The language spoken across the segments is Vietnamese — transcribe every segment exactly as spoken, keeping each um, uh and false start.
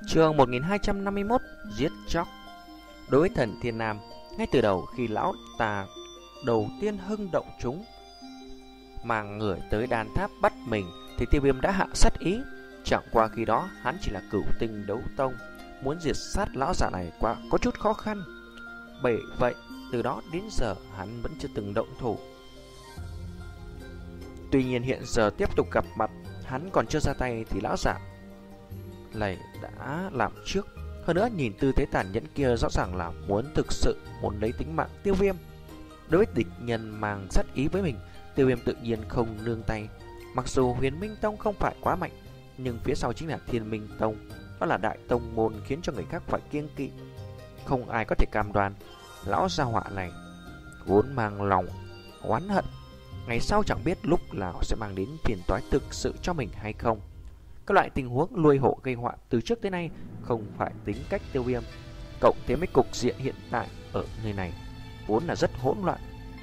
Chương một nghìn hai trăm năm mươi mốt. Giết chóc. Đối với thần Thiên Nam, ngay từ đầu khi lão tà đầu tiên hưng động chúng mang người tới đàn tháp bắt mình, thì Tiêu Viêm đã hạ sát ý. Chẳng qua khi đó hắn chỉ là cửu tinh đấu tông, muốn diệt sát lão già này quá có chút khó khăn. Bởi vậy từ đó đến giờ hắn vẫn chưa từng động thủ. Tuy nhiên hiện giờ tiếp tục gặp mặt, hắn còn chưa ra tay thì lão già này đã làm trước. Hơn nữa nhìn tư thế tàn nhẫn kia rõ ràng là muốn thực sự muốn lấy tính mạng Tiêu Viêm. Đối với địch nhân mang sát ý với mình, Tiêu Viêm tự nhiên không nương tay. Mặc dù Huyền Minh Tông không phải quá mạnh, nhưng phía sau chính là Thiên Minh Tông, đó là đại tông môn khiến cho người khác phải kiêng kỵ. Không ai có thể cam đoan lão gia họa này vốn mang lòng oán hận, ngày sau chẳng biết lúc nào sẽ mang đến phiền toái thực sự cho mình hay không. Các loại tình huống nuôi hộ gây họa từ trước tới nay không phải tính cách Tiêu Viêm, cộng thêm với cục diện hiện tại ở nơi này vốn là rất hỗn loạn.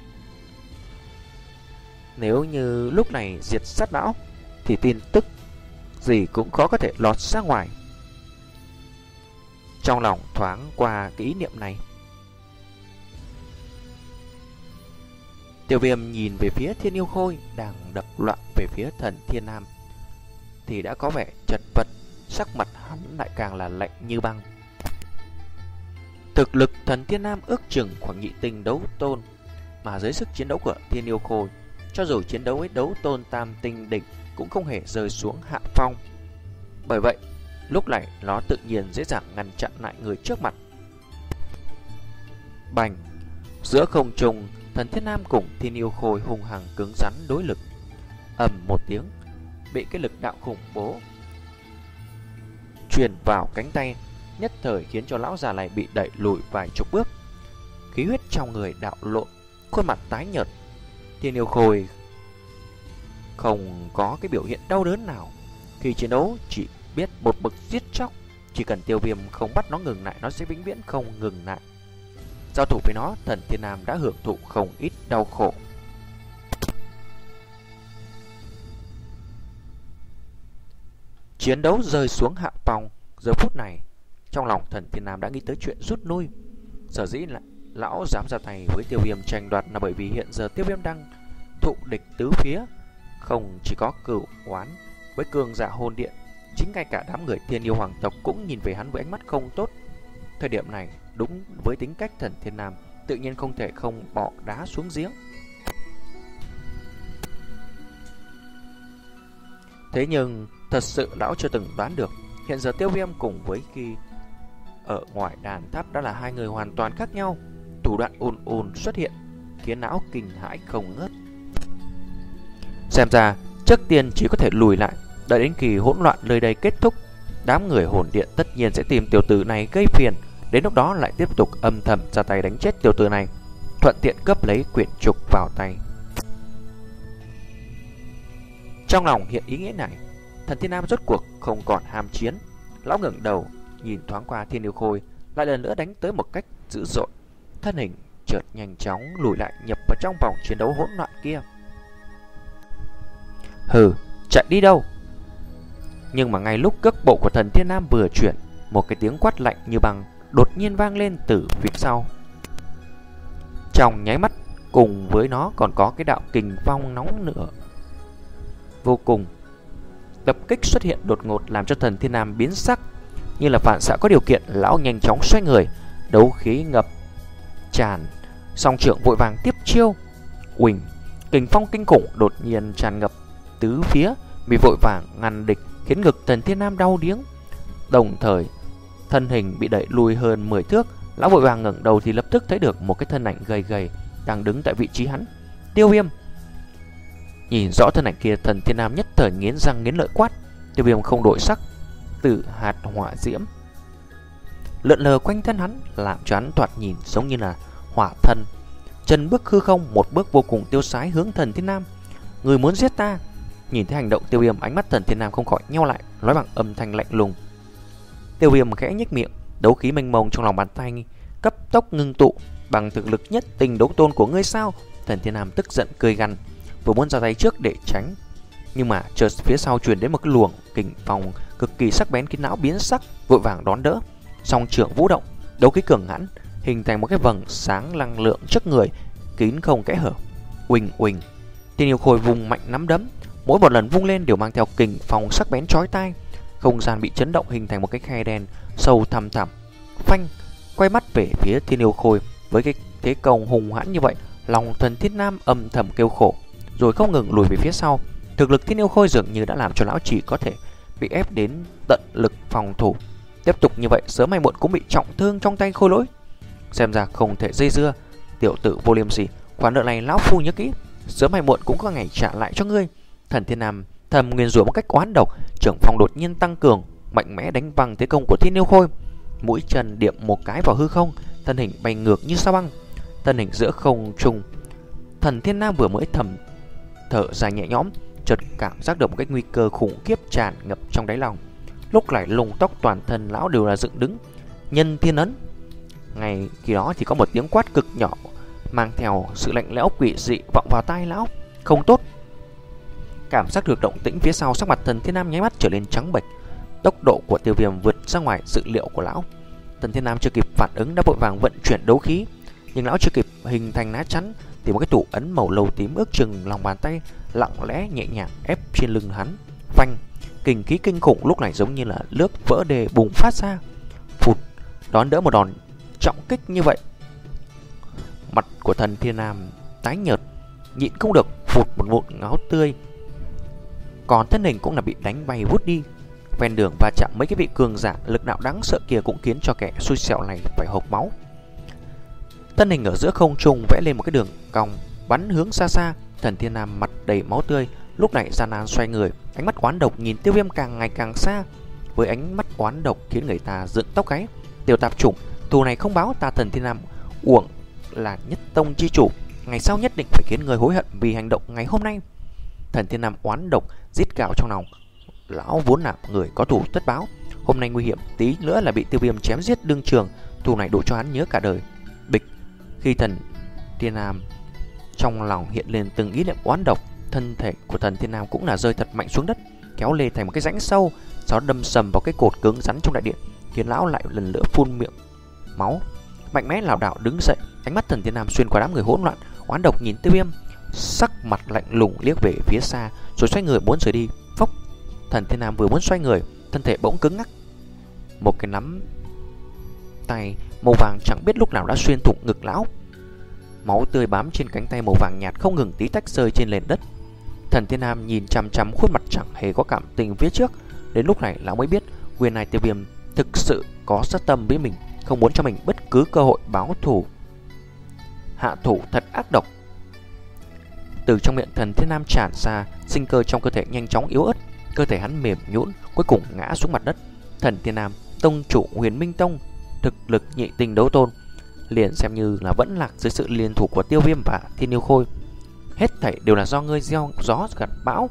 Nếu như lúc này diệt sát lão thì tin tức gì cũng khó có thể lọt ra ngoài. Trong lòng thoáng qua cái ý niệm này, Tiêu Viêm nhìn về phía Thiên Yêu Khôi đang đập loạn về phía thần Thiên Nam thì đã có vẻ chật vật, sắc mặt hắn lại càng là lạnh như băng. Thực lực thần Thiên Nam ước chừng khoảng nhị tinh đấu tôn, mà dưới sức chiến đấu của Thiên Yêu Khôi, cho dù chiến đấu với đấu tôn tam tinh đỉnh cũng không hề rơi xuống hạ phong. Bởi vậy lúc này nó tự nhiên dễ dàng ngăn chặn lại người trước mặt. Bành! Giữa không trung, thần Thiên Nam cùng Thiên Yêu Khôi hung hăng cứng rắn đối lực. Ầm một tiếng, bị cái lực đạo khủng bố truyền vào cánh tay, nhất thời khiến cho lão già này bị đẩy lùi vài chục bước. Khí huyết trong người đạo lộn, khuôn mặt tái nhợt. Thiên Yêu Khôi không có cái biểu hiện đau đớn nào. Khi chiến đấu chỉ biết một bực giết chóc, chỉ cần Tiêu Viêm không bắt nó ngừng lại, nó sẽ vĩnh viễn không ngừng lại. Giao thủ với nó, thần Thiên Nam đã hưởng thụ không ít đau khổ. Chiến đấu rơi xuống hạ phong. Giờ phút này trong lòng thần Thiên Nam đã nghĩ tới chuyện rút lui. Sở dĩ là lão dám ra tay với Tiêu Viêm tranh đoạt là bởi vì hiện giờ Tiêu Viêm đang thụ địch tứ phía, không chỉ có cửu oán với cường giả hồn điện, chính ngay cả đám người Thiên Yêu Hoàng tộc cũng nhìn về hắn với ánh mắt không tốt. Thời điểm này đúng với tính cách thần Thiên Nam, tự nhiên không thể không bỏ đá xuống giếng. Thế nhưng thật sự lão chưa từng đoán được, hiện giờ Tiêu Viêm cùng với khi ở ngoài đàn tháp đã là hai người hoàn toàn khác nhau. Thủ đoạn ồn ồn xuất hiện khiến lão kinh hãi không ngớt. Xem ra trước tiên chỉ có thể lùi lại, đợi đến khi hỗn loạn nơi đây kết thúc, đám người hồn điện tất nhiên sẽ tìm tiểu tử này gây phiền. Đến lúc đó lại tiếp tục âm thầm ra tay đánh chết tiểu tử này, thuận tiện cấp lấy quyển trục vào tay. Trong lòng hiện ý nghĩa này, thần Thiên Nam rốt cuộc không còn ham chiến. Lão ngẩng đầu nhìn thoáng qua Thiên Yêu Khôi, lại lần nữa đánh tới một cách dữ dội. Thân hình chợt nhanh chóng lùi lại, nhập vào trong vòng chiến đấu hỗn loạn kia. Hừ, chạy đi đâu? Nhưng mà ngay lúc cước bộ của thần Thiên Nam vừa chuyển, một cái tiếng quát lạnh như băng đột nhiên vang lên từ phía sau. Trong nháy mắt, cùng với nó còn có cái đạo kình phong nóng nữa vô cùng. Tập kích xuất hiện đột ngột làm cho thần Thiên Nam biến sắc. Như là phản xạ có điều kiện, lão nhanh chóng xoay người, đấu khí ngập tràn, song trưởng vội vàng tiếp chiêu. Uỳnh, kình phong kinh khủng đột nhiên tràn ngập tứ phía, bị vội vàng ngăn địch, khiến ngực thần Thiên Nam đau điếng. Đồng thời thân hình bị đẩy lùi hơn mười thước. Lão vội vàng ngẩng đầu thì lập tức thấy được một cái thân ảnh gầy gầy đang đứng tại vị trí hắn. Tiêu Viêm. Nhìn rõ thân ảnh kia, thần Thiên Nam nhất thời nghiến răng nghiến lợi quát. Tiêu Viêm không đổi sắc, từ hạt hỏa diễm lượn lờ quanh thân hắn, làm cho hắn thoạt nhìn giống như là hỏa thân. Chân bước hư không, một bước vô cùng tiêu sái hướng thần Thiên Nam. Người muốn giết ta? Nhìn thấy hành động Tiêu Viêm, ánh mắt thần Thiên Nam không khỏi nheo lại, nói bằng âm thanh lạnh lùng. Tiêu Viêm khẽ nhếch miệng, đấu khí mênh mông trong lòng bàn tay cấp tốc ngưng tụ. Bằng thực lực nhất tinh đấu tôn của ngươi sao? Thần Thiên Nam tức giận cười gằn, vừa muốn ra tay trước để tránh, nhưng mà chợt phía sau truyền đến một cái luồng kình phong cực kỳ sắc bén khiến lão biến sắc, vội vàng đón đỡ. Song trưởng vũ động, đấu khí cường hãn, hình thành một cái vầng sáng năng lượng trước người, kín không kẽ hở. Uỳnh uỳnh, Thiên Yêu Khôi vùng mạnh nắm đấm, mỗi một lần vung lên đều mang theo kình phong sắc bén chói tai. Không gian bị chấn động hình thành một cái khe đen sâu thẳm thẳm. Phanh, quay mắt về phía Thiên Yêu Khôi, với cái thế công hùng hãn như vậy, lòng Thần Thiên Nam âm thầm kêu khổ, rồi không ngừng lùi về phía sau. Thực lực Thiên Yêu Khôi dường như đã làm cho lão chỉ có thể bị ép đến tận lực phòng thủ. Tiếp tục như vậy, sớm hay muộn cũng bị trọng thương trong tay Khôi Lỗi. Xem ra không thể dây dưa. Tiểu tử vô liêm sỉ, khoản nợ này lão phu nhớ kỹ, sớm hay muộn cũng có ngày trả lại cho ngươi. Thần Thiên Nam thầm nguyền rủa một cách oán độc, trưởng phong đột nhiên tăng cường, mạnh mẽ đánh văng thế công của Thiên Yêu Khôi. Mũi chân điểm một cái vào hư không, thân hình bay ngược như sao băng. Thân hình giữa không trung, Thần Thiên Nam vừa mới thầm thở dài nhẹ nhõm, chợt cảm giác được một cái nguy cơ khủng khiếp tràn ngập trong đáy lòng. Lúc này lông tóc toàn thân lão đều là dựng đứng. Nhân Thiên Ấn. Ngay khi đó thì có một tiếng quát cực nhỏ mang theo sự lạnh lẽo quỷ dị vọng vào tai lão. Không tốt. Cảm giác được động tĩnh phía sau, sắc mặt Thần Thiên Nam nháy mắt trở lên trắng bệch. Tốc độ của Tiêu Viêm vượt ra ngoài dự liệu của lão. Thần Thiên Nam chưa kịp phản ứng đã vội vàng vận chuyển đấu khí, nhưng lão chưa kịp hình thành lá chắn thì một cái thủ ấn màu lầu tím ước chừng lòng bàn tay lặng lẽ nhẹ nhàng ép trên lưng hắn. Phanh, kình khí kinh khủng lúc này giống như là nước vỡ đê bùng phát ra. Phụt, đón đỡ một đòn trọng kích như vậy, mặt của Thần Thiên Nam tái nhợt, nhịn không được phụt một ngụm máu tươi, còn thân hình cũng là bị đánh bay vút đi. Ven đường va chạm mấy cái vị cường giả lực đạo đáng sợ kia cũng khiến cho kẻ xui xẻo này phải hộc máu. Thân hình ở giữa không trung vẽ lên một cái đường cong bắn hướng xa xa. Thần Thiên Nam mặt đầy máu tươi lúc này gian nan xoay người, ánh mắt oán độc nhìn Tiêu Viêm càng ngày càng xa. Với ánh mắt oán độc khiến người ta dựng tóc gáy. Tiểu tạp chủng, thù này không báo, ta Thần Thiên Nam uổng là nhất tông chi chủ, ngày sau nhất định phải khiến người hối hận vì hành động ngày hôm nay. Thần Thiên Nam oán độc rít gào trong lòng. Lão vốn là người có thù tất báo, hôm nay nguy hiểm tí nữa là bị Tiêu Viêm chém giết đương trường, thù này đủ cho hắn nhớ cả đời. Bịch, khi Thần Thiên Nam trong lòng hiện lên từng ý niệm oán độc, thân thể của Thần Thiên Nam cũng là rơi thật mạnh xuống đất, kéo lê thành một cái rãnh sâu, sau đó đâm sầm vào cái cột cứng rắn trong đại điện, khiến lão lại lần nữa phun miệng máu, mạnh mẽ lảo đảo đứng dậy. Ánh mắt Thần Thiên Nam xuyên qua đám người hỗn loạn, oán độc nhìn Tiêu Viêm, sắc mặt lạnh lùng liếc về phía xa, rồi xoay người muốn rời đi. Phốc, Thần Thiên Nam vừa muốn xoay người, thân thể bỗng cứng ngắc, một cái nắm tay màu vàng chẳng biết lúc nào đã xuyên thủng ngực lão. Máu tươi bám trên cánh tay màu vàng nhạt không ngừng tí tách rơi trên nền đất. Thần Thiên Nam nhìn chằm chằm khuôn mặt chẳng hề có cảm tình phía trước. Đến lúc này lão mới biết nguyên này Tiêu Viêm thực sự có sát tâm với mình, không muốn cho mình bất cứ cơ hội báo thù. Hạ thủ thật ác độc. Từ trong miệng Thần Thiên Nam tràn ra, sinh cơ trong cơ thể nhanh chóng yếu ớt, cơ thể hắn mềm nhũn, cuối cùng ngã xuống mặt đất. Thần Thiên Nam, tông chủ Huyền Minh Tông, thực lực nhị tinh đấu tôn, liền xem như là vẫn lạc dưới sự liên thủ của Tiêu Viêm và Thiên Yêu Khôi. Hết thảy đều là do ngươi gieo gió gặt bão.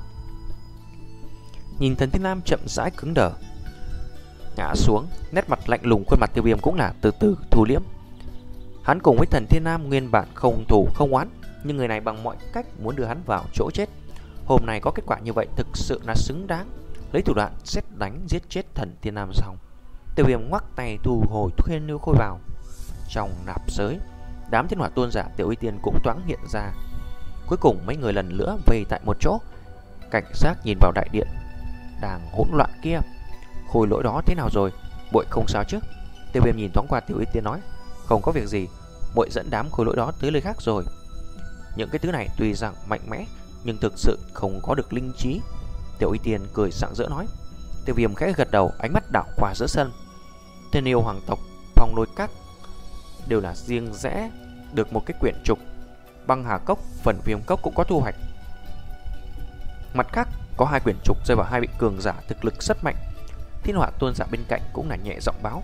Nhìn Thần Thiên Nam chậm rãi cứng đờ ngã xuống, nét mặt lạnh lùng khuôn mặt Tiêu Viêm cũng là từ từ thu liễm. Hắn cùng với Thần Thiên Nam nguyên bản không thù không oán, nhưng người này bằng mọi cách muốn đưa hắn vào chỗ chết. Hôm nay có kết quả như vậy thực sự là xứng đáng. Lấy thủ đoạn sét đánh giết chết Thần Thiên Nam xong, Tiêu Viêm ngoắc tay thu hồi Thiên Yêu Khôi vào trong nạp giới. Đám Thiên Hỏa Tôn giả Tiểu Y Tiên cũng thoáng hiện ra. Cuối cùng mấy người lần nữa vây tại một chỗ, cảnh giác nhìn vào đại điện đang hỗn loạn kia. Khôi Lỗi đó thế nào rồi? Muội không sao chứ? Tiêu Viêm nhìn thoáng qua Tiểu Y Tiên nói, không có việc gì, muội dẫn đám Khôi Lỗi đó tới nơi khác rồi. Những cái thứ này tuy rằng mạnh mẽ nhưng thực sự không có được linh trí. Tiểu Y Tiên cười rạng rỡ nói. Tiêu Viêm khẽ gật đầu, ánh mắt đảo qua giữa sân. Thiên yêu hoàng tộc, Phong Lôi Các đều là riêng rẽ được một cái quyển trục. Băng Hà Cốc, Phần Viêm Cốc cũng có thu hoạch. Mặt khác có hai quyển trục rơi vào hai vị cường giả thực lực rất mạnh. Thiên Hỏa Tôn giả bên cạnh cũng là nhẹ giọng báo.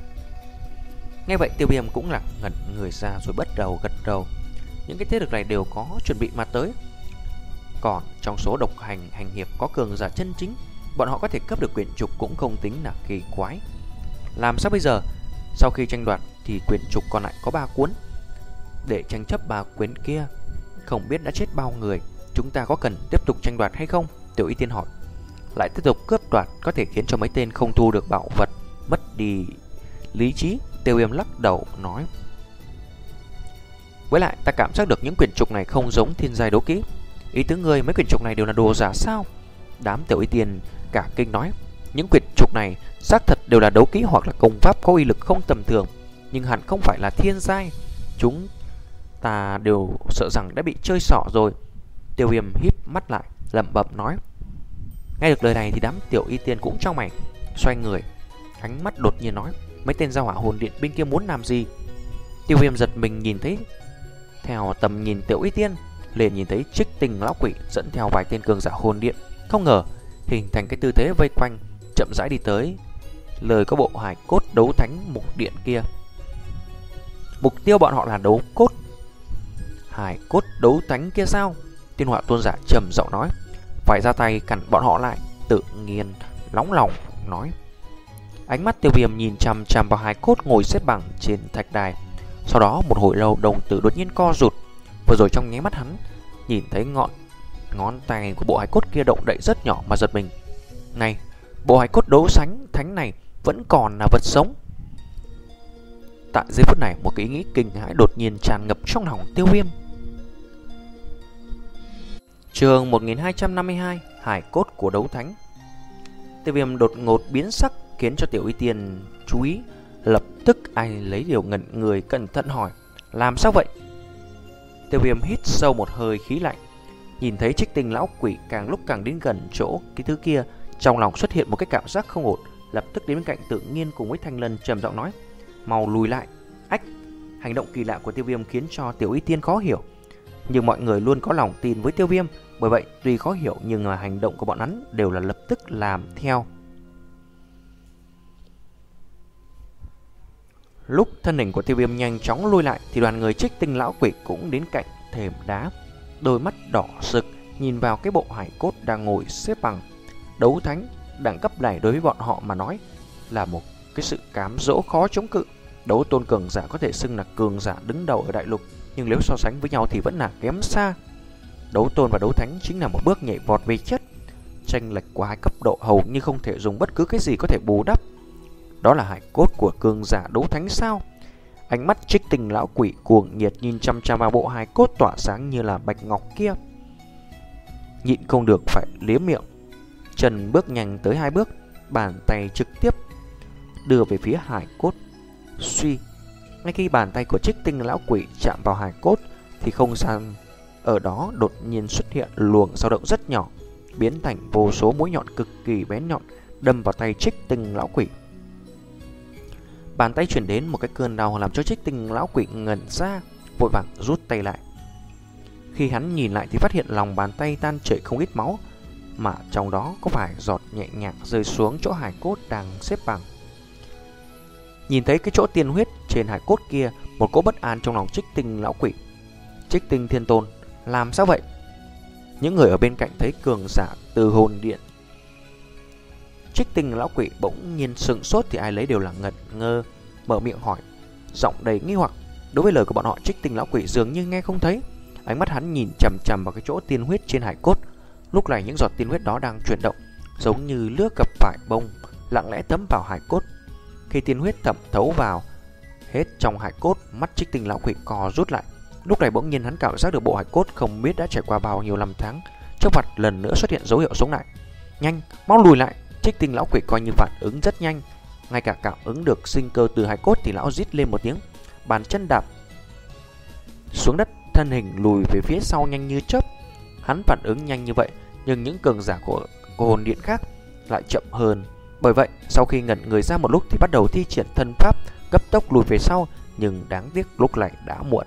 Nghe vậy Tiêu Viêm cũng là ngẩn người ra rồi bắt đầu gật đầu. Những cái thế lực này đều có chuẩn bị mà tới. Còn trong số độc hành hành hiệp có cường giả chân chính, bọn họ có thể cấp được quyển trục cũng không tính là kỳ quái. Làm sao bây giờ? Sau khi tranh đoạt thì quyển trục còn lại có ba cuốn. Để tranh chấp ba quyển kia, không biết đã chết bao người, chúng ta có cần tiếp tục tranh đoạt hay không? Tiểu Y Tiên hỏi. lại tiếp tục cướp đoạt, có thể khiến cho mấy tên không thu được bảo vật mất đi lý trí. Tiêu Viêm lắc đầu nói: với lại ta cảm giác được những quyển trục này không giống thiên giai đấu kỹ. Ý tứ ngươi mấy quyển trục này đều là đồ giả sao? Đám Tiểu Y Tiên cả kinh nói: những quyển trục này xác thật đều là đấu kỹ hoặc là công pháp có uy lực không tầm thường, nhưng hẳn không phải là thiên giai. Chúng ta đều sợ rằng đã bị chơi xỏ rồi. Tiêu Viêm híp mắt lại, lẩm bẩm nói. Nghe được lời này thì đám Tiểu Y Tiên cũng trong mày, xoay người, ánh mắt đột nhiên nói: mấy tên giao hỏa hồn điện bên kia muốn làm gì? Tiêu Viêm giật mình nhìn thấy, theo tầm nhìn Tiểu Y Tiên, liền nhìn thấy Trích Tinh lão quỷ dẫn theo vài tên cường giả hồn điện, không ngờ hình thành cái tư thế vây quanh, chậm rãi đi tới lời có bộ hải cốt đấu thánh mục điện kia. Mục tiêu bọn họ là đấu cốt hải cốt đấu thánh kia sao? Tiên Họa Tôn giả trầm giọng nói. Phải ra tay cản bọn họ lại. Tự nhiên nóng lòng nói. Ánh mắt Tiêu Viêm nhìn chằm chằm vào hải cốt ngồi xếp bằng trên thạch đài. Sau đó một hồi lâu đồng tử đột nhiên co rụt. Vừa rồi trong nháy mắt hắn nhìn thấy ngọn ngón tay của bộ hải cốt kia động đậy rất nhỏ mà giật mình. Này, bộ hải cốt đấu sánh thánh này vẫn còn là vật sống. Tại giây phút này, một cái ý nghĩ kinh hãi đột nhiên tràn ngập trong lòng Tiêu Viêm. Chương một nghìn hai trăm năm mươi hai, hải cốt của đấu thánh. Tiêu Viêm đột ngột biến sắc khiến cho Tiểu Y Tiên chú ý. Lập tức ai lấy điều ngẩn người cẩn thận hỏi: làm sao vậy? Tiêu Viêm hít sâu một hơi khí lạnh, nhìn thấy Trích Tinh lão quỷ càng lúc càng đến gần chỗ cái thứ kia, trong lòng xuất hiện một cái cảm giác không ổn. Lập tức đến bên cạnh Tự Nhiên cùng với Thanh Lân trầm giọng nói: mau lùi lại. Ách! Hành động kỳ lạ của Tiêu Viêm khiến cho Tiểu Y Tiên khó hiểu, nhưng mọi người luôn có lòng tin với Tiêu Viêm, bởi vậy tuy khó hiểu nhưng là hành động của bọn hắn đều là lập tức làm theo. Lúc thân hình của Tiêu Viêm nhanh chóng lùi lại thì đoàn người Trích Tinh lão quỷ cũng đến cạnh thềm đá, đôi mắt đỏ rực nhìn vào cái bộ hải cốt đang ngồi xếp bằng. Đấu thánh đẳng cấp này đối với bọn họ mà nói là một cái sự cám dỗ khó chống cự. Đấu tôn cường giả có thể xưng là cường giả đứng đầu ở đại lục, nhưng nếu so sánh với nhau thì vẫn là kém xa. Đấu tôn và đấu thánh chính là một bước nhảy vọt về chất, chênh lệch của hai cấp độ hầu như không thể dùng bất cứ cái gì có thể bù đắp. Đó là hải cốt của cường giả đấu thánh sao? Ánh mắt Trích Tinh lão quỷ cuồng nhiệt nhìn chăm chăm vào bộ hài cốt tỏa sáng như là bạch ngọc kia, nhịn không được phải liếm miệng. Trần bước nhanh tới hai bước, bàn tay trực tiếp đưa về phía hài cốt. Suy, ngay khi bàn tay của Trích Tinh lão quỷ chạm vào hài cốt thì không gian ở đó đột nhiên xuất hiện luồng dao động rất nhỏ, biến thành vô số mũi nhọn cực kỳ bén nhọn đâm vào tay Trích Tinh lão quỷ. Bàn tay chuyển đến một cái cơn đau làm cho Trích Tinh lão quỷ ngẩn ra, vội vàng rút tay lại. Khi hắn nhìn lại thì phát hiện lòng bàn tay tan chảy không ít máu, mà trong đó có vài giọt nhẹ nhàng rơi xuống chỗ hải cốt đang xếp bằng. Nhìn thấy cái chỗ tiên huyết trên hải cốt kia, một cỗ bất an trong lòng Trích Tinh lão quỷ. Trích Tinh Thiên Tôn, làm sao vậy? Những người ở bên cạnh thấy cường giả từ hồn điện Trích Tinh lão quỷ bỗng nhiên sững sốt thì ai lấy đều là ngẩn ngơ, mở miệng hỏi, giọng đầy nghi hoặc. Đối với lời của bọn họ, Trích Tinh lão quỷ dường như nghe không thấy. Ánh mắt hắn nhìn chằm chằm vào cái chỗ tiên huyết trên hải cốt. Lúc này những giọt tiên huyết đó đang chuyển động, giống như lướt gặp phải bông, lặng lẽ thấm vào hải cốt. Khi tiên huyết thẩm thấu vào hết trong hải cốt, mắt Trích Tinh lão quỷ co rút lại. Lúc này bỗng nhiên hắn cảm giác được bộ hải cốt không biết đã trải qua bao nhiêu năm tháng, trước mặt lần nữa xuất hiện dấu hiệu sống lại. Nhanh, mau lùi lại! Trích Tinh lão quỷ coi như phản ứng rất nhanh, ngay cả cảm ứng được sinh cơ từ hải cốt thì lão rít lên một tiếng, bàn chân đạp xuống đất, thân hình lùi về phía sau nhanh như chớp. Hắn phản ứng nhanh như vậy, nhưng những cường giả của, của hồn điện khác lại chậm hơn. Bởi vậy, sau khi ngẩn người ra một lúc thì bắt đầu thi triển thân pháp, cấp tốc lùi về sau, nhưng đáng tiếc lúc này đã muộn.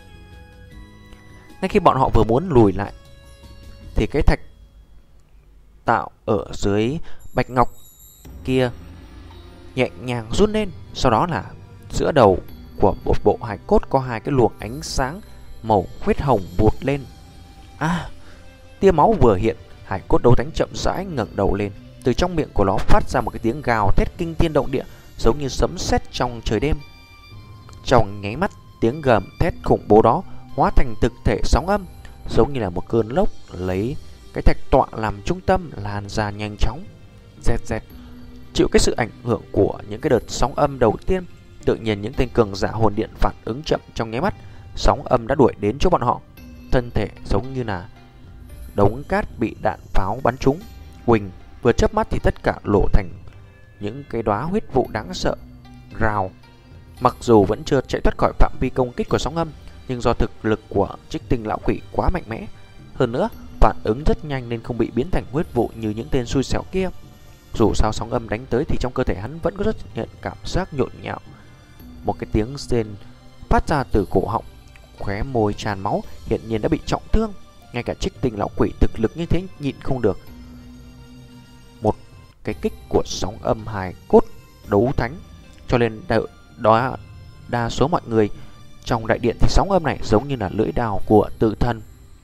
Ngay khi bọn họ vừa muốn lùi lại thì cái thạch tạo ở dưới bạch ngọc kia nhẹ nhàng run lên, sau đó là giữa đầu của một bộ hải cốt có hai cái luồng ánh sáng màu huyết hồng vụt lên. À, tia máu vừa hiện, hải cốt đấu thánh chậm rãi ngẩng đầu lên, từ trong miệng của nó phát ra một cái tiếng gào thét kinh thiên động địa, giống như sấm sét trong trời đêm. Trong nháy mắt, tiếng gầm thét khủng bố đó hóa thành thực thể sóng âm, giống như là một cơn lốc lấy cái thạch tọa làm trung tâm lan ra nhanh chóng. Rẹt rẹt. Chịu cái sự ảnh hưởng của những cái đợt sóng âm đầu tiên, tự nhiên những tên cường giả hồn điện phản ứng chậm trong nháy mắt, sóng âm đã đuổi đến chỗ bọn họ. Thân thể giống như là đống cát bị đạn pháo bắn trúng. Quỳnh vừa chớp mắt thì tất cả lộ thành những cái đóa huyết vụ đáng sợ. Rào. Mặc dù vẫn chưa chạy thoát khỏi phạm vi công kích của sóng âm, nhưng do thực lực của Trích Tinh lão quỷ quá mạnh mẽ, hơn nữa phản ứng rất nhanh nên không bị biến thành huyết vụ như những tên xui xẻo kia. Dù sao sóng âm đánh tới thì trong cơ thể hắn vẫn có rất nhận cảm giác nhộn nhạo. Một cái tiếng rên phát ra từ cổ họng, khóe môi tràn máu, hiện nhiên đã bị trọng thương. Ngay cả Trích Tinh lão quỷ thực lực như thế nhịn không được. Một cái kích của sóng âm hài cốt đấu thánh, cho nên đợi đó đa số mọi người trong đại điện thì sóng âm này giống như là lưỡi đao của tự thân.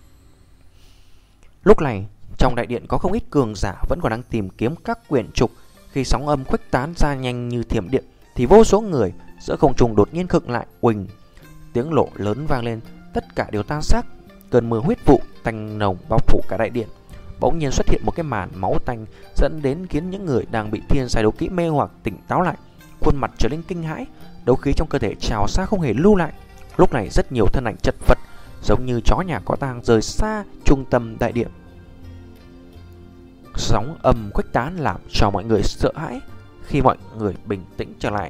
Lúc này trong đại điện có không ít cường giả vẫn còn đang tìm kiếm các quyển trục. Khi sóng âm khuếch tán ra nhanh như thiểm điện thì vô số người giữa không trung đột nhiên khựng lại. Quỳnh, tiếng lộ lớn vang lên, tất cả đều tan xác. Cơn mưa huyết vụ tanh nồng bao phủ cả đại điện. Bỗng nhiên xuất hiện một cái màn máu tanh dẫn đến khiến những người đang bị thiên sai đấu kỹ mê hoặc tỉnh táo lại, khuôn mặt trở nên kinh hãi, đấu khí trong cơ thể trào xa không hề lưu lại. Lúc này rất nhiều thân ảnh chật vật giống như chó nhà có tang rời xa trung tâm đại điện. Sóng âm khuếch tán làm cho mọi người sợ hãi. Khi mọi người bình tĩnh trở lại,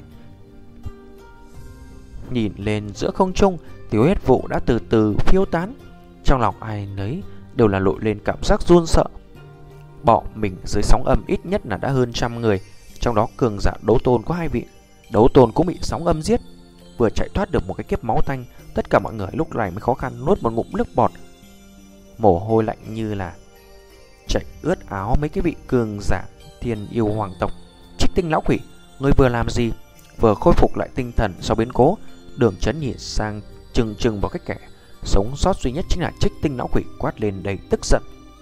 nhìn lên giữa không trung thì huyết vụ đã từ từ phiêu tán. Trong lòng ai nấy đều là lội lên cảm giác run sợ. Bỏ mình dưới sóng âm ít nhất là đã hơn trăm người, trong đó cường giả đấu tôn có hai vị. Đấu tôn cũng bị sóng âm giết. Vừa chạy thoát được một cái kiếp máu tanh, tất cả mọi người lúc này mới khó khăn nuốt một ngụm nước bọt. Mồ hôi lạnh như là chảy ướt áo mấy cái vị cường giả thiên yêu hoàng tộc. Trích Tinh lão quỷ, ngươi vừa làm gì? Vừa khôi phục lại tinh thần sau biến cố, Đường Chấn nhìn sang chừng chừng vào cái kẻ sống sót duy nhất chính là Trích Tinh lão quỷ, quát lên đầy tức giận.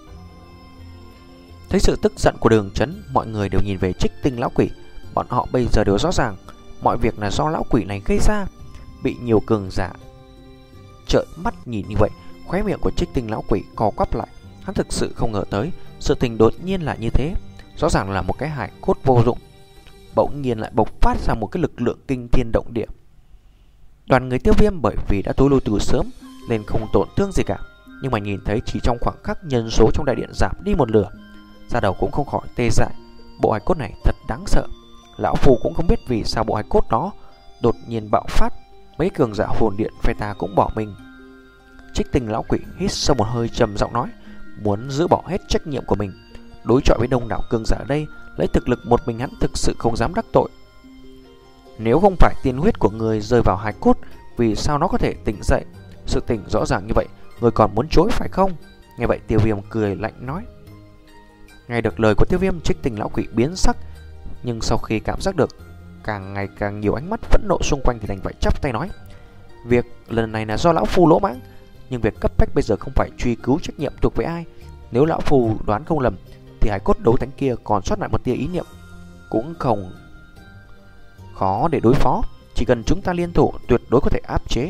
Thấy sự tức giận của Đường Chấn, mọi người đều nhìn về Trích Tinh lão quỷ. Bọn họ bây giờ đều rõ ràng mọi việc là do lão quỷ này gây ra. Bị nhiều cường giả trợn mắt nhìn như vậy, khóe miệng của Trích Tinh lão quỷ co quắp lại. Hắn thực sự không ngờ tới sự tình đột nhiên là như thế. Rõ ràng là một cái hài cốt vô dụng, bỗng nhiên lại bộc phát ra một cái lực lượng kinh thiên động địa. Đoàn người Tiêu Viêm bởi vì đã tối lui từ sớm nên không tổn thương gì cả, nhưng mà nhìn thấy chỉ trong khoảng khắc nhân số trong đại điện giảm đi một nửa, da đầu cũng không khỏi tê dại. Bộ hài cốt này thật đáng sợ. Lão Phu cũng không biết vì sao bộ hài cốt đó đột nhiên bạo phát. Mấy cường giả hồn điện phe ta cũng bỏ mình. Trích Tinh lão quỷ hít sâu một hơi, trầm giọng nói, muốn giữ bỏ hết trách nhiệm của mình. Đối chọi với đông đảo cường giả ở đây, lấy thực lực một mình hắn thực sự không dám đắc tội. Nếu không phải tiên huyết của người rơi vào hài cốt, vì sao nó có thể tỉnh dậy? Sự tình rõ ràng như vậy, người còn muốn chối phải không? Nghe vậy Tiêu Viêm cười lạnh nói. Nghe được lời của Tiêu Viêm, Trích Tinh lão quỷ biến sắc, nhưng sau khi cảm giác được càng ngày càng nhiều ánh mắt phẫn nộ xung quanh thì đành phải chắp tay nói, việc lần này là do lão phu lỗ mãng, nhưng việc cấp bách bây giờ không phải truy cứu trách nhiệm thuộc về ai. Nếu lão phu đoán không lầm thì hải cốt đấu thánh kia còn sót lại một tia ý niệm, cũng không khó để đối phó. Chỉ cần chúng ta liên thủ tuyệt đối có thể áp chế.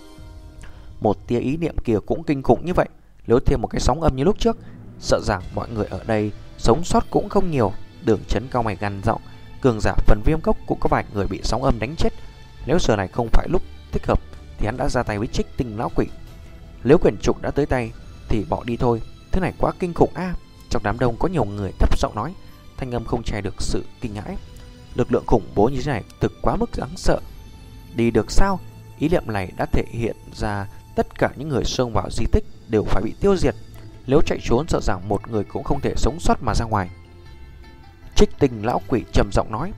Một tia ý niệm kia cũng kinh khủng như vậy, nếu thêm một cái sóng âm như lúc trước, sợ rằng mọi người ở đây sống sót cũng không nhiều. Đường Chấn cao mày gằn giọng, cường giả phần Viêm Cốc cũng có vài người bị sóng âm đánh chết. Nếu giờ này không phải lúc thích hợp thì hắn đã ra tay với Trích Tinh lão quỷ. Nếu quyển trục đã tới tay thì bỏ đi thôi, thế này quá kinh khủng a. À, trong đám đông có nhiều người thấp giọng nói, thanh âm không che được sự kinh hãi. Lực lượng khủng bố như thế này thực quá mức đáng sợ. Đi được sao? Ý niệm này đã thể hiện ra tất cả những người xông vào di tích đều phải bị tiêu diệt. Nếu chạy trốn sợ rằng một người cũng không thể sống sót mà ra ngoài. Trích Tinh lão quỷ trầm giọng nói.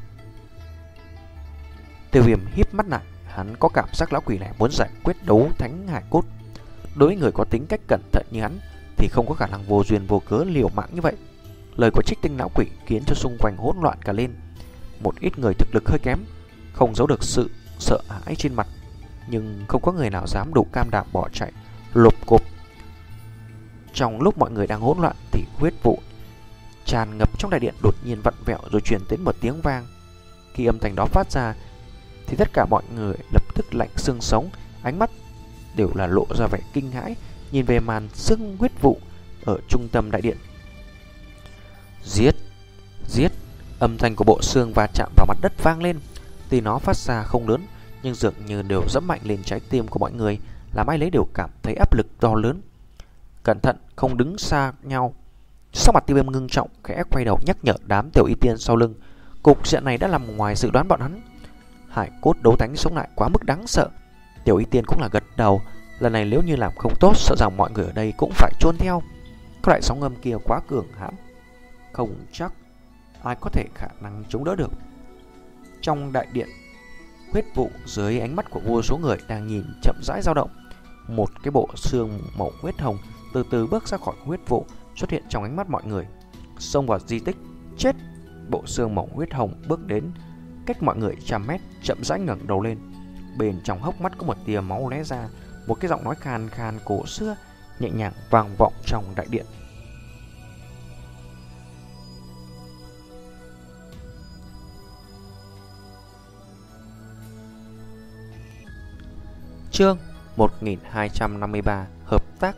Tiêu Viêm híp mắt lại, hắn có cảm giác lão quỷ này muốn giải quyết đấu thánh hải cốt. Đối với người có tính cách cẩn thận như hắn thì không có khả năng vô duyên vô cớ liều mạng như vậy. Lời của Trích Tinh lão quỷ khiến cho xung quanh hỗn loạn cả lên. Một ít người thực lực hơi kém không giấu được sự sợ hãi trên mặt, nhưng không có người nào dám đủ cam đảm bỏ chạy lục cục. Trong lúc mọi người đang hỗn loạn thì huyết vụ tràn ngập trong đại điện đột nhiên vặn vẹo rồi truyền đến một tiếng vang. Khi âm thanh đó phát ra thì tất cả mọi người lập tức lạnh xương sống, ánh mắt đều là lộ ra vẻ kinh hãi, nhìn về màn sương huyết vụ ở trung tâm đại điện. Giết, giết, âm thanh của bộ xương va chạm vào mặt đất vang lên. Tuy nó phát ra không lớn, nhưng dường như đều dẫm mạnh lên trái tim của mọi người, làm ai lấy đều cảm thấy áp lực to lớn. Cẩn thận, không đứng xa nhau. Sắc mặt Tiêu Viêm ngưng trọng, khẽ quay đầu nhắc nhở đám tiểu y tiên sau lưng. Cục diện này đã nằm ngoài dự đoán bọn hắn. Hải cốt đấu thánh sống lại quá mức đáng sợ. Tiểu y tiên cũng là gật đầu. Lần này nếu như làm không tốt, sợ rằng mọi người ở đây cũng phải chôn theo. Cái loại sóng âm kia quá cường hãn, không chắc ai có thể khả năng chống đỡ được. Trong đại điện, huyết vụ dưới ánh mắt của vô số người đang nhìn chậm rãi dao động. Một cái bộ xương màu huyết hồng từ từ bước ra khỏi huyết vụ, xuất hiện trong ánh mắt mọi người. Xông vào di tích, chết. Bộ xương màu huyết hồng bước đến cách mọi người trăm mét, chậm rãi ngẩng đầu lên. Bên trong hốc mắt có một tia máu lóe ra. Một cái giọng nói khan khan cổ xưa nhẹ nhàng vang vọng trong đại điện. Chương một nghìn hai trăm năm mươi ba. Hợp tác.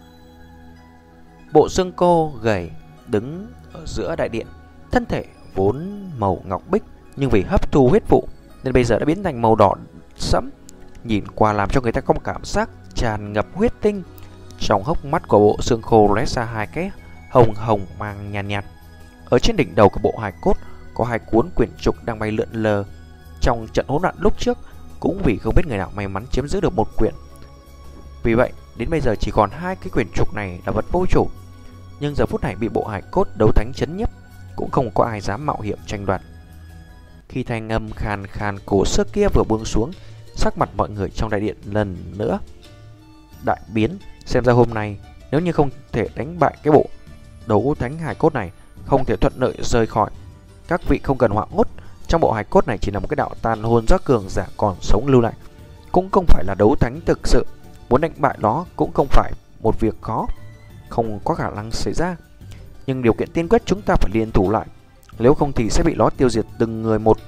Bộ xương cô gầy đứng ở giữa đại điện. Thân thể vốn màu ngọc bích, nhưng vì hấp thu huyết vụ nên bây giờ đã biến thành màu đỏ sẫm, nhìn qua làm cho người ta có một cảm giác tràn ngập huyết tinh. Trong hốc mắt của bộ xương khô lóe ra hai cái hồng hồng mang nhàn nhạt, nhạt. Ở trên đỉnh đầu của bộ hài cốt có hai cuốn quyển trục đang bay lượn lờ. Trong trận hỗn loạn lúc trước, cũng vì không biết người nào may mắn chiếm giữ được một quyển, vì vậy đến bây giờ chỉ còn hai cái quyển trục này là vật vô chủ. Nhưng giờ phút này bị bộ hài cốt đấu thánh chấn nhiếp, cũng không có ai dám mạo hiểm tranh đoạt. Khi thanh âm khàn khàn cổ xưa kia vừa buông xuống, sắc mặt mọi người trong đại điện lần nữa đại biến. Xem ra hôm nay nếu như không thể đánh bại cái bộ đấu thánh hài cốt này, không thể thuận lợi rời khỏi. Các vị không cần hoảng hốt, trong bộ hài cốt này chỉ là một cái đạo tàn hồn giác cường giả còn sống lưu lại, cũng không phải là đấu thánh thực sự. Muốn đánh bại nó cũng không phải một việc khó, không có khả năng xảy ra. Nhưng điều kiện tiên quyết chúng ta phải liên thủ lại, nếu không thì sẽ bị nó tiêu diệt từng người một.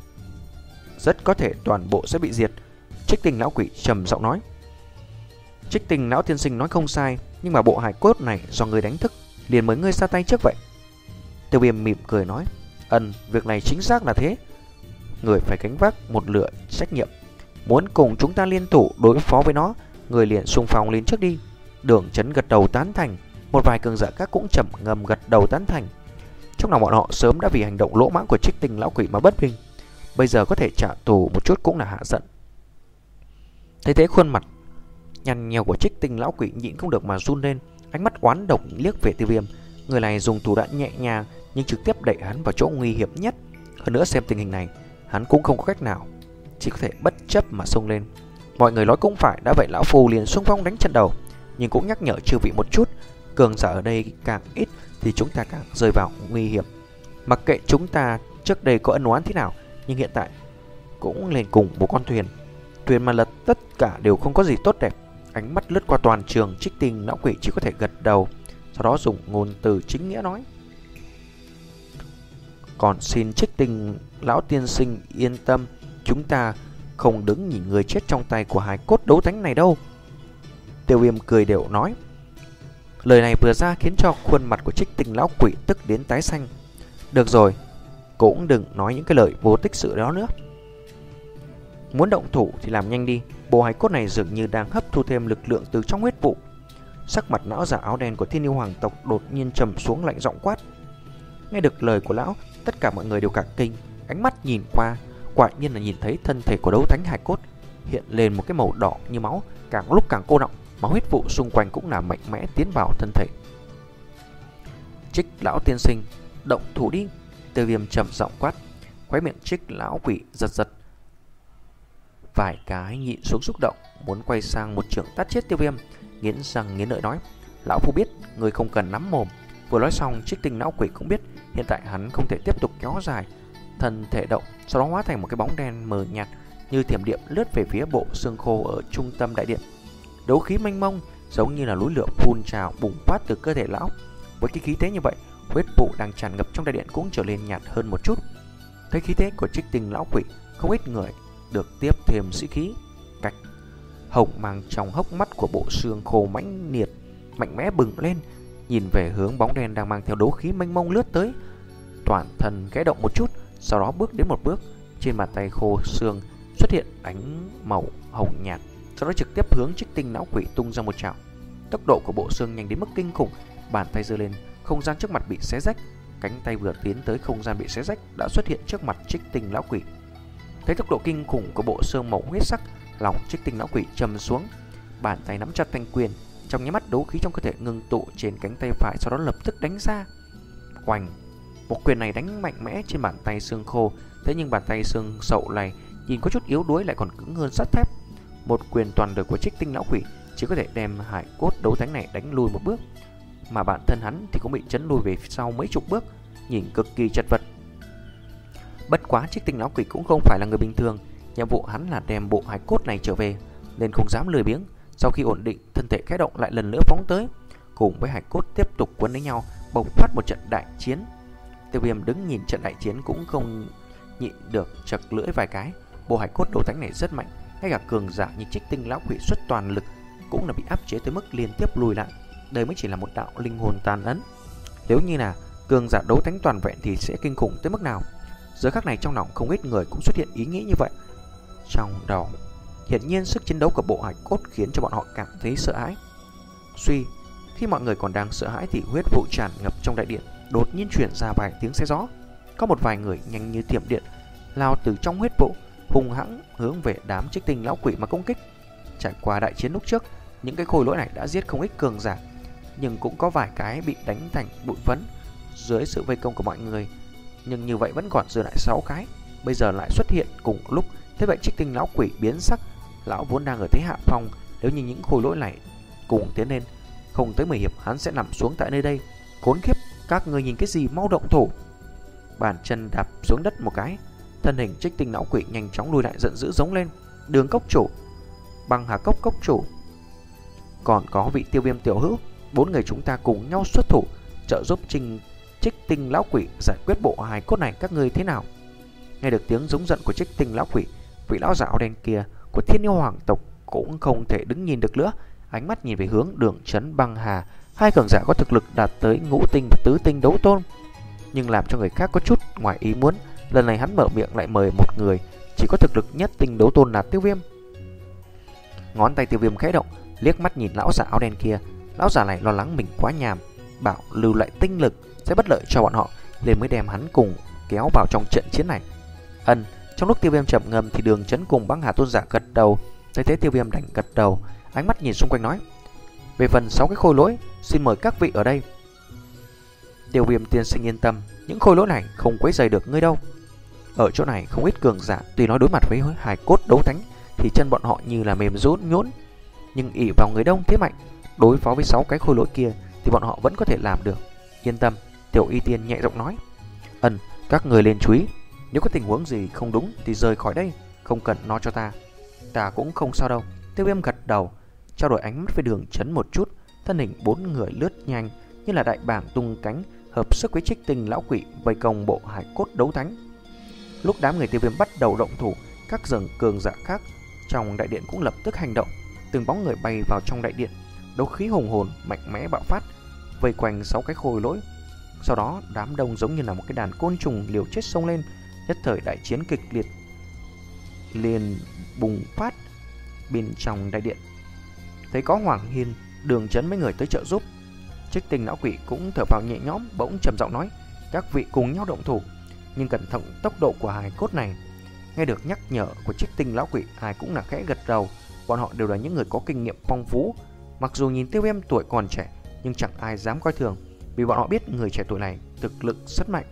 Rất có thể toàn bộ sẽ bị diệt. Trích Tinh lão quỷ trầm giọng nói. Trích Tinh lão tiên sinh nói không sai, nhưng mà bộ hài cốt này do người đánh thức, liền mới ngươi ra tay trước vậy. Tiêu Viêm mỉm cười nói. Ân, việc này chính xác là thế. Người phải gánh vác một lựa trách nhiệm. Muốn cùng chúng ta liên thủ đối phó với nó, người liền xung phong lên trước đi. Đường Chấn gật đầu tán thành. Một vài cường giả khác cũng trầm ngâm gật đầu tán thành. Trong lòng bọn họ sớm đã vì hành động lỗ mãng của Trích Tinh lão quỷ mà bất bình, bây giờ có thể trả thù một chút cũng là hạ giận. Thấy thế khuôn mặt nhăn nheo của Trích Tinh lão quỷ nhịn không được mà run lên, ánh mắt oán độc liếc về Tiêu Viêm. Người này dùng thủ đoạn nhẹ nhàng nhưng trực tiếp đẩy hắn vào chỗ nguy hiểm nhất. Hơn nữa xem tình hình này, hắn cũng không có cách nào, chỉ có thể bất chấp mà xông lên. Mọi người nói cũng phải, đã vậy lão phu liền xung phong đánh trận đầu, nhưng cũng nhắc nhở chư vị một chút, cường giả ở đây càng ít thì chúng ta càng rơi vào nguy hiểm. Mặc kệ chúng ta trước đây có ân oán thế nào, nhưng hiện tại cũng lên cùng một con thuyền, thuyền mà lật tất cả đều không có gì tốt đẹp. Ánh mắt lướt qua toàn trường, Trích Tinh lão quỷ chỉ có thể gật đầu, sau đó dùng ngôn từ chính nghĩa nói. Còn xin Trích Tinh lão tiên sinh yên tâm, chúng ta không đứng nhìn người chết trong tay của hài cốt đấu thánh này đâu. Tiêu Viêm cười đều nói. Lời này vừa ra khiến cho khuôn mặt của Trích Tinh lão quỷ tức đến tái xanh. Được rồi, cũng đừng nói những cái lời vô tích sự đó nữa. Muốn động thủ thì làm nhanh đi. Bộ hài cốt này dường như đang hấp thu thêm lực lượng từ trong huyết vụ. Sắc mặt lão giả áo đen của Thiên Yêu Hoàng tộc đột nhiên trầm xuống, lạnh giọng quát. Nghe được lời của lão, tất cả mọi người đều cả kinh, ánh mắt nhìn qua, quả nhiên là nhìn thấy thân thể của đấu thánh hài cốt hiện lên một cái màu đỏ như máu, càng lúc càng cô đọng, mà huyết vụ xung quanh cũng là mạnh mẽ tiến vào thân thể. Trích lão tiên sinh, động thủ đi. Tiêu Viêm trầm giọng quát. Khóe miệng Trích lão quỷ giật giật vài cái, nhịn xuống xúc động, muốn quay sang một trường tát chết Tiêu Viêm, nghiến răng nghiến lợi nói. Lão phu biết, người không cần nắm mồm. Vừa nói xong, Trích Tinh lão quỷ cũng biết hiện tại hắn không thể tiếp tục kéo dài thân thể động, sau đó hóa thành một cái bóng đen mờ nhạt như thiểm điện lướt về phía bộ xương khô ở trung tâm đại điện. Đấu khí mênh mông giống như là núi lửa phun trào bùng phát từ cơ thể lão. Với cái khí thế như vậy, huyết vụ đang tràn ngập trong đại điện cũng trở nên nhạt hơn một chút. Thấy khí thế của Trích Tinh lão quỷ, không ít người được tiếp thêm sĩ khí. Cạch, hồng mang trong hốc mắt của bộ xương khô mãnh liệt mạnh mẽ bừng lên, nhìn về hướng bóng đen đang mang theo đấu khí mênh mông lướt tới. Toàn thân khẽ động một chút, sau đó bước đến một bước. Trên bàn tay khô xương xuất hiện ánh màu hồng nhạt, sau đó trực tiếp hướng Trích Tinh lão quỷ tung ra một chảo. Tốc độ của bộ xương nhanh đến mức kinh khủng, bàn tay giơ lên, không gian trước mặt bị xé rách. Cánh tay vừa tiến tới không gian bị xé rách đã xuất hiện trước mặt Trích Tinh lão quỷ. Thấy tốc độ kinh khủng của bộ xương màu huyết sắc, lòng Trích Tinh lão quỷ trầm xuống, bàn tay nắm chặt thanh quyền, trong nháy mắt đấu khí trong cơ thể ngưng tụ trên cánh tay phải, sau đó lập tức đánh ra. Oanh! Một quyền này đánh mạnh mẽ trên bàn tay xương khô, thế nhưng bàn tay xương sậu này nhìn có chút yếu đuối lại còn cứng hơn sắt thép. Một quyền toàn lực của Trích Tinh lão quỷ chỉ có thể đem hải cốt đấu thánh này đánh lùi một bước, mà bản thân hắn thì cũng bị chấn lùi về sau mấy chục bước, nhìn cực kỳ chật vật. Bất quá Trích Tinh lão quỷ cũng không phải là người bình thường, nhiệm vụ hắn là đem bộ hải cốt này trở về, nên không dám lười biếng. Sau khi ổn định, thân thể khẽ động lại lần nữa phóng tới, cùng với hải cốt tiếp tục quấn lấy nhau, bộc phát một trận đại chiến. Tiêu Viêm đứng nhìn trận đại chiến cũng không nhịn được chật lưỡi vài cái. Bộ hải cốt đấu thánh này rất mạnh, ngay cả cường giả như Trích Tinh lão quỷ xuất toàn lực cũng là bị áp chế tới mức liên tiếp lùi lại. Đây mới chỉ là một đạo linh hồn tàn ấn, nếu như là cường giả đấu thánh toàn vẹn thì sẽ kinh khủng tới mức nào. Giờ khắc này trong lòng không ít người cũng xuất hiện ý nghĩ như vậy trong đầu. Hiển nhiên sức chiến đấu của bộ hải cốt khiến cho bọn họ cảm thấy sợ hãi. Suy, khi mọi người còn đang sợ hãi thì huyết vụ tràn ngập trong đại điện đột nhiên chuyển ra vài tiếng xé gió. Có một vài người nhanh như thiểm điện lao từ trong huyết vụ, hung hãng hướng về đám Trích Tinh lão quỷ mà công kích. Trải qua đại chiến lúc trước, những cái khôi lỗi này đã giết không ít cường giả, nhưng cũng có vài cái bị đánh thành bụi phấn dưới sự vây công của mọi người. Nhưng như vậy vẫn còn dư lại sáu cái, bây giờ lại xuất hiện cùng lúc. Thế vậy Trích Tinh lão quỷ biến sắc, lão vốn đang ở thế hạ phong, nếu như những khôi lỗi này cùng tiến lên, không tới mười hiệp hắn sẽ nằm xuống tại nơi đây. Khốn kiếp, các người nhìn cái gì, mau động thủ. Bàn chân đạp xuống đất một cái, thân hình Trích Tinh lão quỷ nhanh chóng lùi lại, giận dữ giống lên. Đường cốc chủ, Băng Hà cốc cốc chủ, còn có vị Tiêu Viêm tiểu hữu, bốn người chúng ta cùng nhau xuất thủ trợ giúp Trình Trích Tinh lão quỷ giải quyết bộ hài cốt này, các ngươi thế nào? Nghe được tiếng giống giận của Trích Tinh lão quỷ, vị lão giả áo đen kia của Thiên Yêu Hoàng tộc cũng không thể đứng nhìn được nữa, ánh mắt nhìn về hướng Đường Chấn Băng Hà, hai cường giả có thực lực đạt tới ngũ tinh và tứ tinh đấu tôn. Nhưng làm cho người khác có chút ngoài ý muốn, lần này hắn mở miệng lại mời một người chỉ có thực lực nhất tinh đấu tôn là Tiêu Viêm. Ngón tay Tiêu Viêm khẽ động, liếc mắt nhìn lão giả áo đen kia. Lão giả này lo lắng mình quá nhàm, bảo lưu lại tinh lực sẽ bất lợi cho bọn họ, nên mới đem hắn cùng kéo vào trong trận chiến này. Ân, trong lúc Tiêu Viêm chậm ngâm thì Đường Chấn cùng Băng Hà tôn giả gật đầu. Thấy thế Tiêu Viêm đành gật đầu, ánh mắt nhìn xung quanh nói: về phần sáu cái khôi lỗi, xin mời các vị ở đây. Tiêu Viêm tiên sinh yên tâm, những khôi lỗi này không quấy rầy được ngươi đâu. Ở chỗ này không ít cường giả, tuy nói đối mặt với hài cốt đấu thánh thì chân bọn họ như là mềm rún nhũn, nhưng ỷ vào người đông thế mạnh, đối phó với sáu cái khôi lỗi kia thì bọn họ vẫn có thể làm được. Yên tâm, Tiểu Y Tiên nhẹ giọng nói. Ân, các người lên chú ý, nếu có tình huống gì không đúng thì rời khỏi đây, không cần nói cho ta. Ta cũng không sao đâu. Tiêu Viêm gật đầu, trao đổi ánh mắt với Đường Chấn một chút, thân hình bốn người lướt nhanh như là đại bàng tung cánh, hợp sức với Trích Tinh lão quỷ vây công bộ hải cốt đấu thánh. Lúc đám người Tiêu Viêm bắt đầu động thủ, các dòng cường giả khác trong đại điện cũng lập tức hành động. Từng bóng người bay vào trong đại điện, đấu khí hùng hồn mạnh mẽ bạo phát, vây quanh sáu cái khôi lỗi. Sau đó đám đông giống như là một cái đàn côn trùng liều chết xông lên, nhất thời đại chiến kịch liệt liền bùng phát bên trong đại điện. Thấy có Hoàng Hiên, Đường Chấn mấy người tới trợ giúp, Trích Tinh lão quỷ cũng thở phào nhẹ nhõm, bỗng trầm giọng nói: các vị cùng nhau động thủ, nhưng cẩn thận tốc độ của hài cốt này. Nghe được nhắc nhở của Trích Tinh lão quỷ, ai cũng là khẽ gật đầu. Bọn họ đều là những người có kinh nghiệm phong phú. Mặc dù nhìn Tiêu Viêm tuổi còn trẻ, nhưng chẳng ai dám coi thường, vì bọn họ biết người trẻ tuổi này thực lực rất mạnh.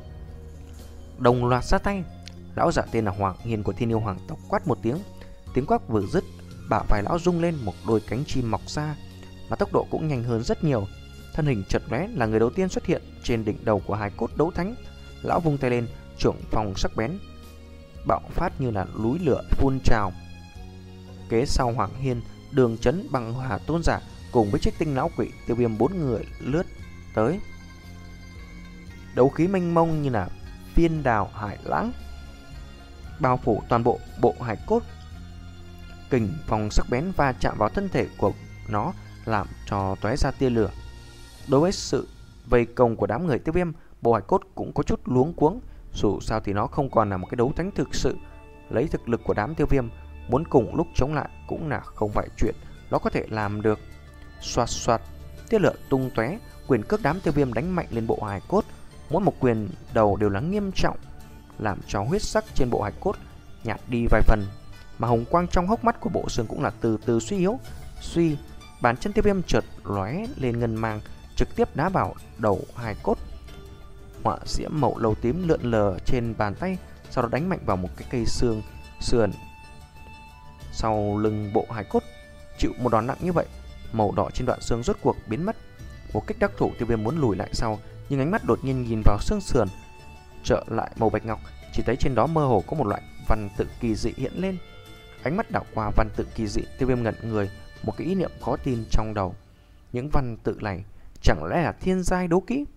Đồng loạt ra tay, lão giả tên là Hoàng Hiên của Thiên Yêu Hoàng tộc quát một tiếng. Tiếng quát vừa dứt, bả vai lão rung lên, một đôi cánh chim mọc ra, mà tốc độ cũng nhanh hơn rất nhiều. Thân hình chợt lóe là người đầu tiên xuất hiện trên đỉnh đầu của hài cốt đấu thánh. Lão vung tay lên, chưởng phong sắc bén bạo phát như là núi lửa phun trào. Kế sau Hoàng Hiên, Đường Chấn, Băng Hà tôn giả cùng với Trích Tinh lão quỷ, Tiêu Viêm bốn người lướt tới. Đấu khí mênh mông như là phiên đào hải lãng bao phủ toàn bộ bộ hài cốt. Kình phong sắc bén va chạm vào thân thể của nó, làm cho tóe ra tia lửa. Đối với sự vây công của đám người Tiêu Viêm, Bộ Hải Cốt cũng có chút luống cuống. Dù sao thì nó không còn là một cái đấu thánh thực sự. Lấy thực lực của đám Tiêu Viêm, muốn cùng lúc chống lại cũng là không phải chuyện nó có thể làm được. Xoạt xoạt, tia lửa tung tóe, quyền cước đám Tiêu Viêm đánh mạnh lên Bộ Hải Cốt. Mỗi một quyền đầu đều là nghiêm trọng, làm cho huyết sắc trên Bộ Hải Cốt nhạt đi vài phần, mà hồng quang trong hốc mắt của Bộ Xương cũng là từ từ suy yếu. Suy, bàn chân Tiêu Viêm chợt lóe lên ngân mang, trực tiếp đá vào đầu Hải Cốt. Hỏa diễm màu nâu tím lượn lờ trên bàn tay, sau đó đánh mạnh vào một cái cây xương sườn sau lưng Bộ Hải Cốt. Chịu một đòn nặng như vậy, màu đỏ trên đoạn xương rốt cuộc biến mất. Một cách đắc thủ, Tiêu Viêm muốn lùi lại sau, nhưng ánh mắt đột nhiên nhìn vào xương sườn trở lại màu bạch ngọc, chỉ thấy trên đó mơ hồ có một loại văn tự kỳ dị hiện lên. Ánh mắt đảo qua văn tự kỳ dị, Tiêu Viêm ngẩn người, một cái ý niệm khó tin trong đầu. Những văn tự này chẳng lẽ là thiên giai đấu kỹ?